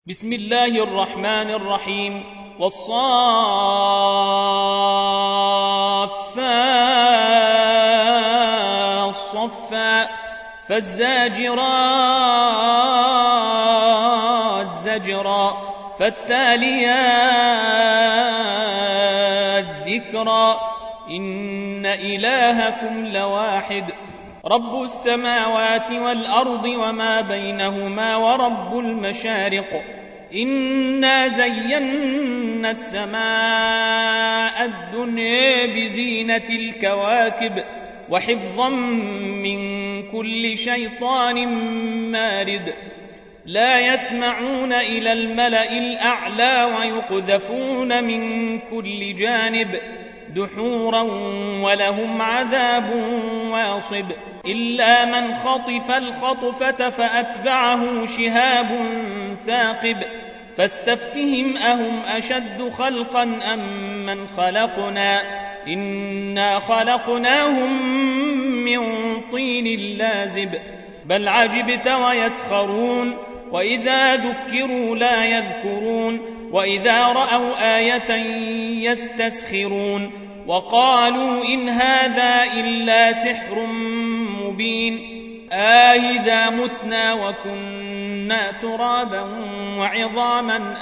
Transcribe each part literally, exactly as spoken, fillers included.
بسم الله الرحمن الرحيم والصافات صفا فالزاجرات زجرا فالتاليات ذكرا إن إلهكم لواحد رب السماوات والأرض وما بينهما ورب المشارق إنا زينا السماء الدنيا بزينة الكواكب وحفظا من كل شيطان مارد لا يسمعون إلى الملأ الأعلى ويقذفون من كل جانب دحورا ولهم عذاب واصب إلا من خطف الخطفة فأتبعه شهاب ثاقب فاستفتهم أهم أشد خلقا أم من خلقنا إنا خلقناهم من طين لازب بل عجبت ويسخرون وإذا ذكروا لا يذكرون وإذا رأوا آية يستسخرون وقالوا إن هذا إلا سحر مبين آئذا متنا وكنا ترابا وعظاما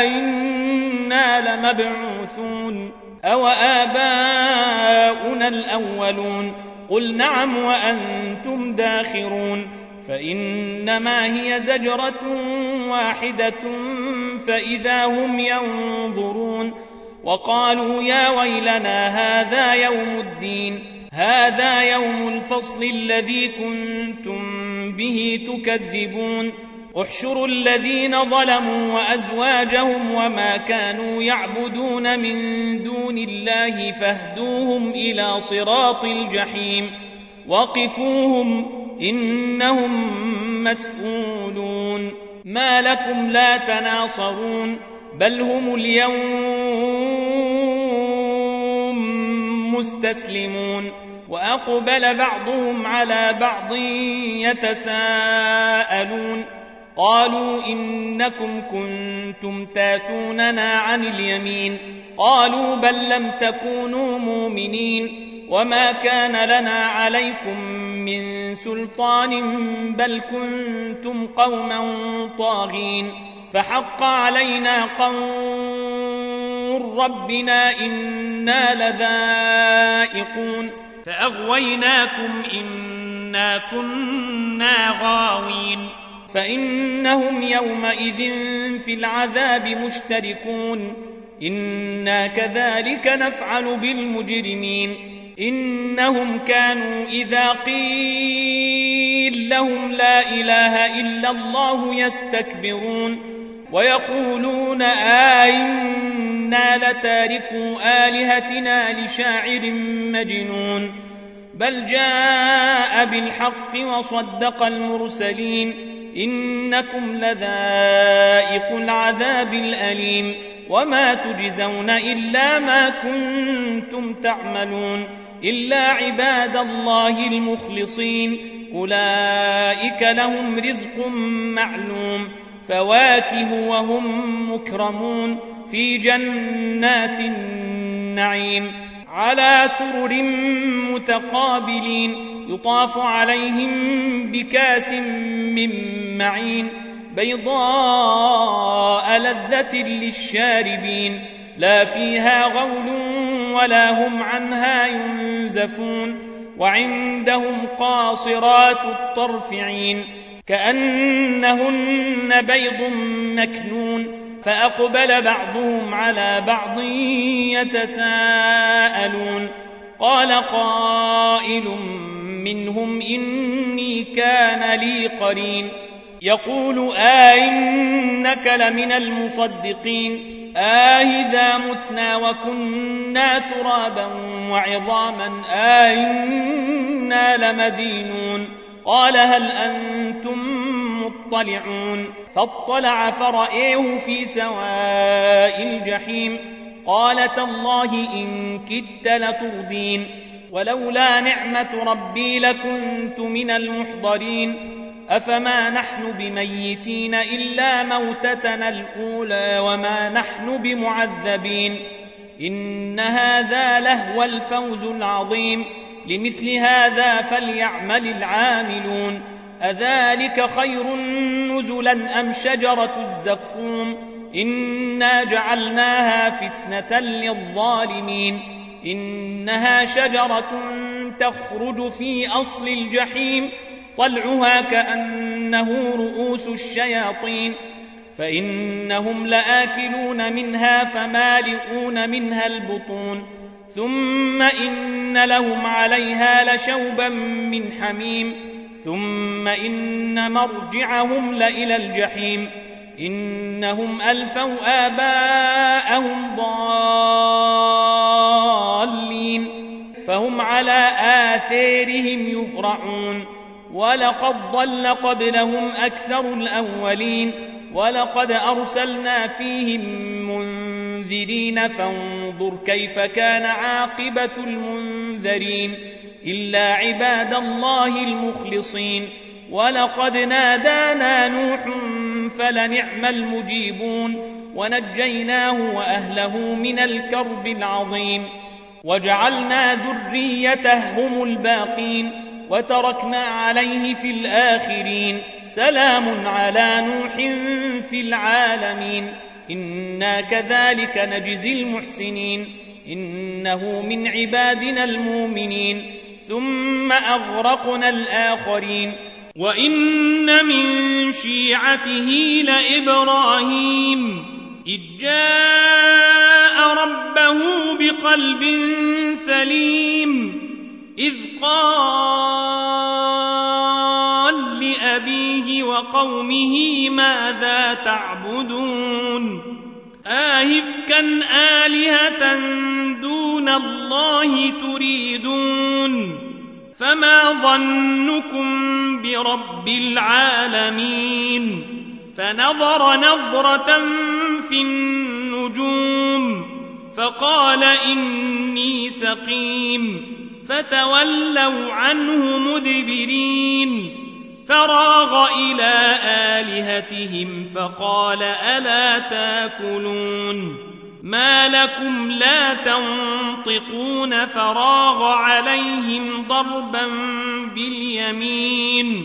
آئنا لمبعوثون أو آباؤنا الأولون قل نعم وأنتم داخرون فإنما هي زجرة واحدة فإذا هم ينظرون وقالوا يا ويلنا هذا يوم الدين هذا يوم الفصل الذي كنتم به تكذبون احشروا الذين ظلموا وأزواجهم وما كانوا يعبدون من دون الله فاهدوهم إلى صراط الجحيم وقفوهم إنهم مسؤولون ما لكم لا تناصرون بل هم اليوم مستسلمون وأقبل بعضهم على بعض يتساءلون قالوا إنكم كنتم تاتوننا عن اليمين قالوا بل لم تكونوا مؤمنين وما كان لنا عليكم من سلطان بل كنتم قوما طاغين فحق علينا قول ربنا إنا لذائقون فأغويناكم إنا كنا غاوين فإنهم يومئذ في العذاب مشتركون إنا كذلك نفعل بالمجرمين إنهم كانوا إذا قيل لهم لا إله إلا الله يستكبرون ويقولون آئنا لتاركوا آلهتنا لشاعر مجنون بل جاء بالحق وصدق المرسلين إنكم لذائق العذاب الأليم وما تجزون إلا ما كنتم تعملون إلا عباد الله المخلصين أولئك لهم رزق معلوم فواكه وهم مكرمون في جنات النعيم على سرر متقابلين يطاف عليهم بكاس من معين بيضاء لذة للشاربين لا فيها غول ولا هم عنها ينزفون وعندهم قاصرات الطرف عين كأنهن بيض مكنون فأقبل بعضهم على بعض يتساءلون قال قائل منهم إني كان لي قرين يقول آئنك لمن المصدقين آئذا متنا وكنا ترابا وعظاما آئنا لمدينون قال هل أنتم مطلعون فاطلع فرأيه في سواء الجحيم قال تالله إن كدت لتردين ولولا نعمة ربي لكنت من المحضرين أفما نحن بميتين إلا موتتنا الأولى وما نحن بمعذبين إن هذا لهو الفوز العظيم لمثل هذا فليعمل العاملون أذلك خير نزلا أم شجرة الزقوم إنا جعلناها فتنة للظالمين إنها شجرة تخرج في أصل الجحيم طلعها كأنه رؤوس الشياطين فإنهم لآكلون منها فمالئون منها البطون ثم إن لهم عليها لشوبا من حميم ثم إن مرجعهم لإلى الجحيم إنهم ألفوا آباءهم ضالين فهم على آثارهم يهرعون ولقد ضل قبلهم أكثر الأولين ولقد أرسلنا فيهم منذرين فانظر كيف كان عاقبة المنذرين إلا عباد الله المخلصين ولقد نادانا نوح فلنعم المجيبون ونجيناه وأهله من الكرب العظيم وجعلنا ذريته هم الباقين وتركنا عليه في الآخرين سلام على نوح في العالمين إنا كذلك نجزي المحسنين إنه من عبادنا المؤمنين ثم أغرقنا الآخرين وإن من شيعته لإبراهيم إذ جاء ربه بقلب سليم إذ قال لأبيه وقومه ماذا تعبدون آئفكا آلهة دون الله تريدون فما ظنكم برب العالمين فنظر نظرة في النجوم فقال إني سقيم فتولوا عنه مدبرين فراغ إلى آلهتهم فقال ألا تاكلون ما لكم لا تنطقون فراغ عليهم ضربا باليمين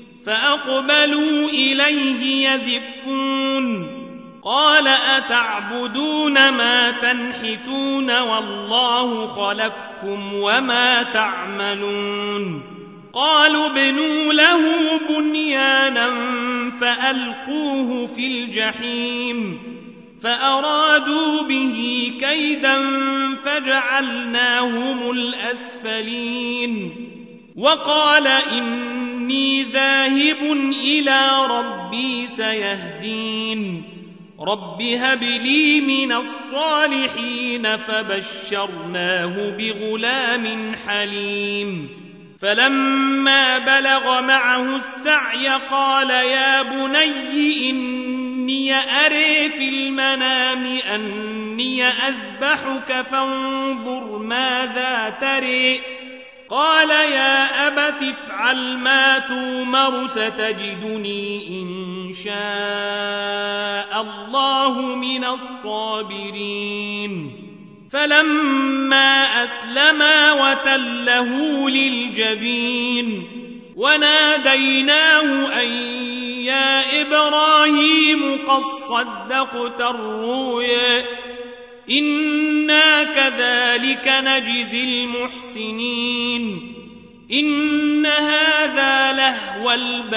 فأقبلوا إليه يزفون قال أتعبدون ما تنحتون والله خلقكم وما تعملون قالوا ابنوا له بنيانا فألقوه في الجحيم فأرادوا به كيدا فجعلناهم الأسفلين وقال إني ذاهب إلى ربي سيهدين رب هب لي من الصالحين فبشرناه بغلام حليم فلما بلغ معه السعي قال يا بني إني أري في المنام أني أذبحك فانظر ماذا تري قال يا أبت افعل ما تؤمر ستجدني إن شاء الله من الصابرين فلما أسلما وتله للجبين وناديناه أن يا إبراهيم قد صدقت الرؤيا إنا كذلك نجزي المحسنين إن هذا لهو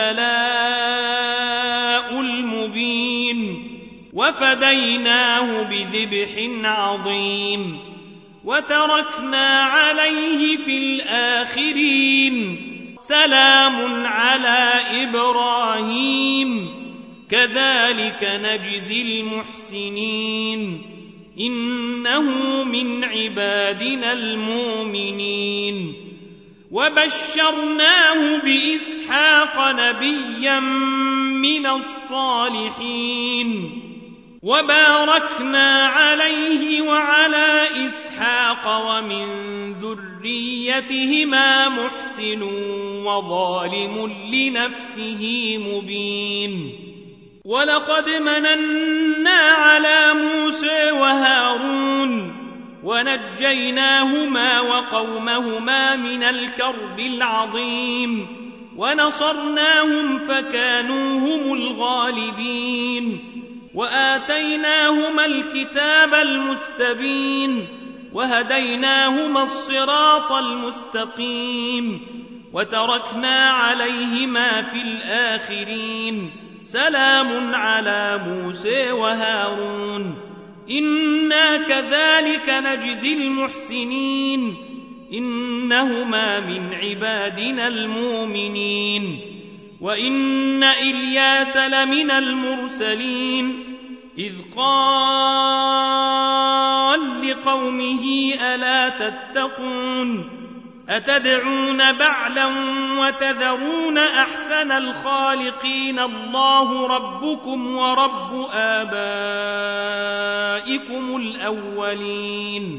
البلاء المبين وفديناه بذبح عظيم وتركنا عليه في الآخرين سلام على إبراهيم كذلك نجزي المحسنين إنه من عبادنا المؤمنين وبشرناه بإسحاق نبيا من الصالحين وباركنا عليه وعلى إسحاق ومن ذريتهما محسن وظالم لنفسه مبين ولقد مننا على موسى وهارون ونجيناهما وقومهما من الكرب العظيم ونصرناهم فكانوا هم الغالبين وآتيناهما الكتاب المستبين وهديناهما الصراط المستقيم وتركنا عليهما في الآخرين سلام على موسى وهارون إنا كذلك نجزي المحسنين إنهما من عبادنا المؤمنين وإن إلياس لمن المرسلين إذ قال لقومه ألا تتقون أتدعون بعلا وتذرون أحسن الخالقين الله ربكم ورب آبائكم الأولين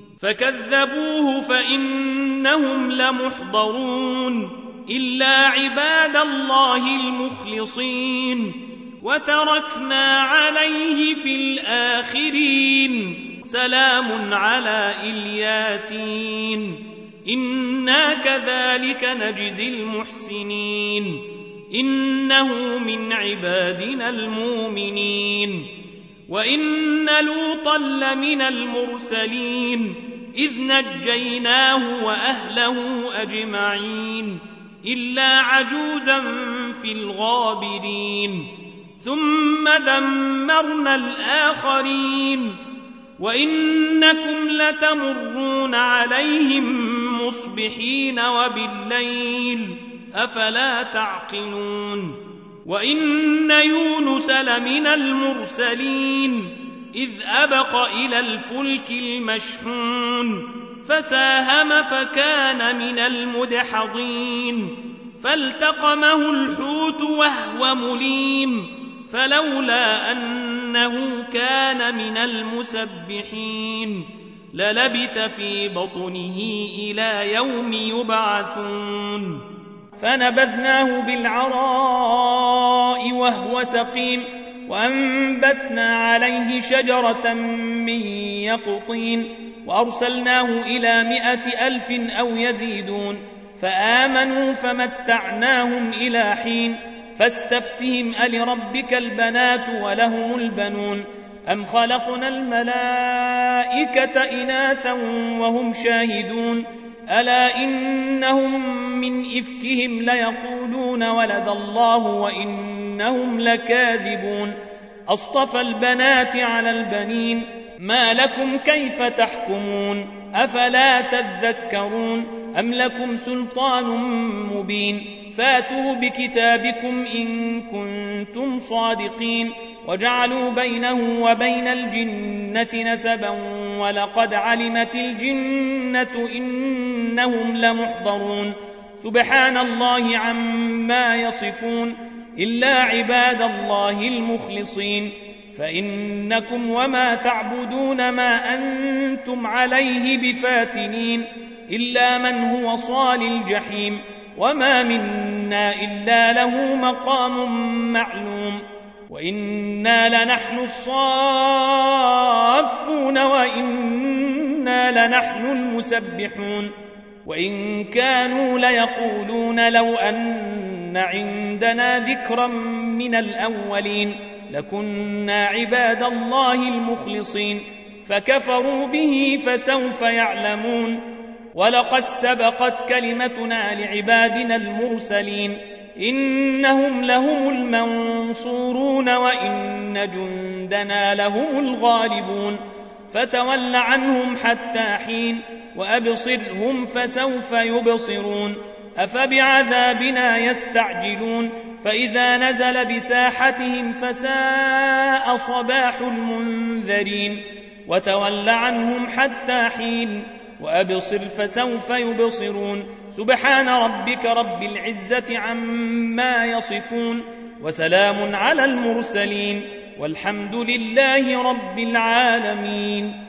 فكذبوه فإنهم لمحضرون إلا عباد الله المخلصين وتركنا عليه في الآخرين سلام على الياسين إنا كذلك نجزي المحسنين إنه من عبادنا المؤمنين وإن لوطا لمن المرسلين إذ نجيناه وأهله أجمعين إلا عجوزا في الغابرين ثم دمرنا الآخرين وإنكم لتمرون عليهم مصبحين وبالليل أفلا تعقلون وإن يونس لمن المرسلين إذ أبق إلى الفلك المشحون فساهم فكان من المدحضين فالتقمه الحوت وهو مليم فلولا أنه كان من المسبحين للبث في بطنه إلى يوم يبعثون فنبذناه بالعراء وهو سقيم وأنبتنا عليه شجرة من يقطين وأرسلناه إلى مائة ألف أو يزيدون فآمنوا فمتعناهم إلى حين فاستفتهم ألربك البنات ولهم البنون أم خلقنا الملائكة إناثا وهم شاهدون ألا إنهم من إفكهم ليقولون ولد الله وإنهم لكاذبون أصطفى البنات على البنين ما لكم كيف تحكمون أفلا تذكرون أم لكم سلطان مبين فاتوا بكتابكم إن كنتم صادقين وجعلوا بينه وبين الجنة نسبا ولقد علمت الجنة إنهم لمحضرون سبحان الله عما يصفون إلا عباد الله المخلصين فإنكم وما تعبدون ما أنتم عليه بفاتنين إلا من هو صال الجحيم وما منا إلا له مقام معلوم وإنا لنحن الصافون وإنا لنحن المسبحون وإن كانوا ليقولون لو أن عندنا ذكرا من الأولين لكنا عباد الله المخلصين فكفروا به فسوف يعلمون ولقد سبقت كلمتنا لعبادنا المرسلين إنهم لهم المنصورون وإن جندنا لهم الغالبون فتول عنهم حتى حين وأبصرهم فسوف يبصرون أفبعذابنا يستعجلون فإذا نزل بساحتهم فساء صباح المنذرين وتول عنهم حتى حين وأبصر فسوف يبصرون سبحان ربك رب العزة عما يصفون وسلام على المرسلين والحمد لله رب العالمين.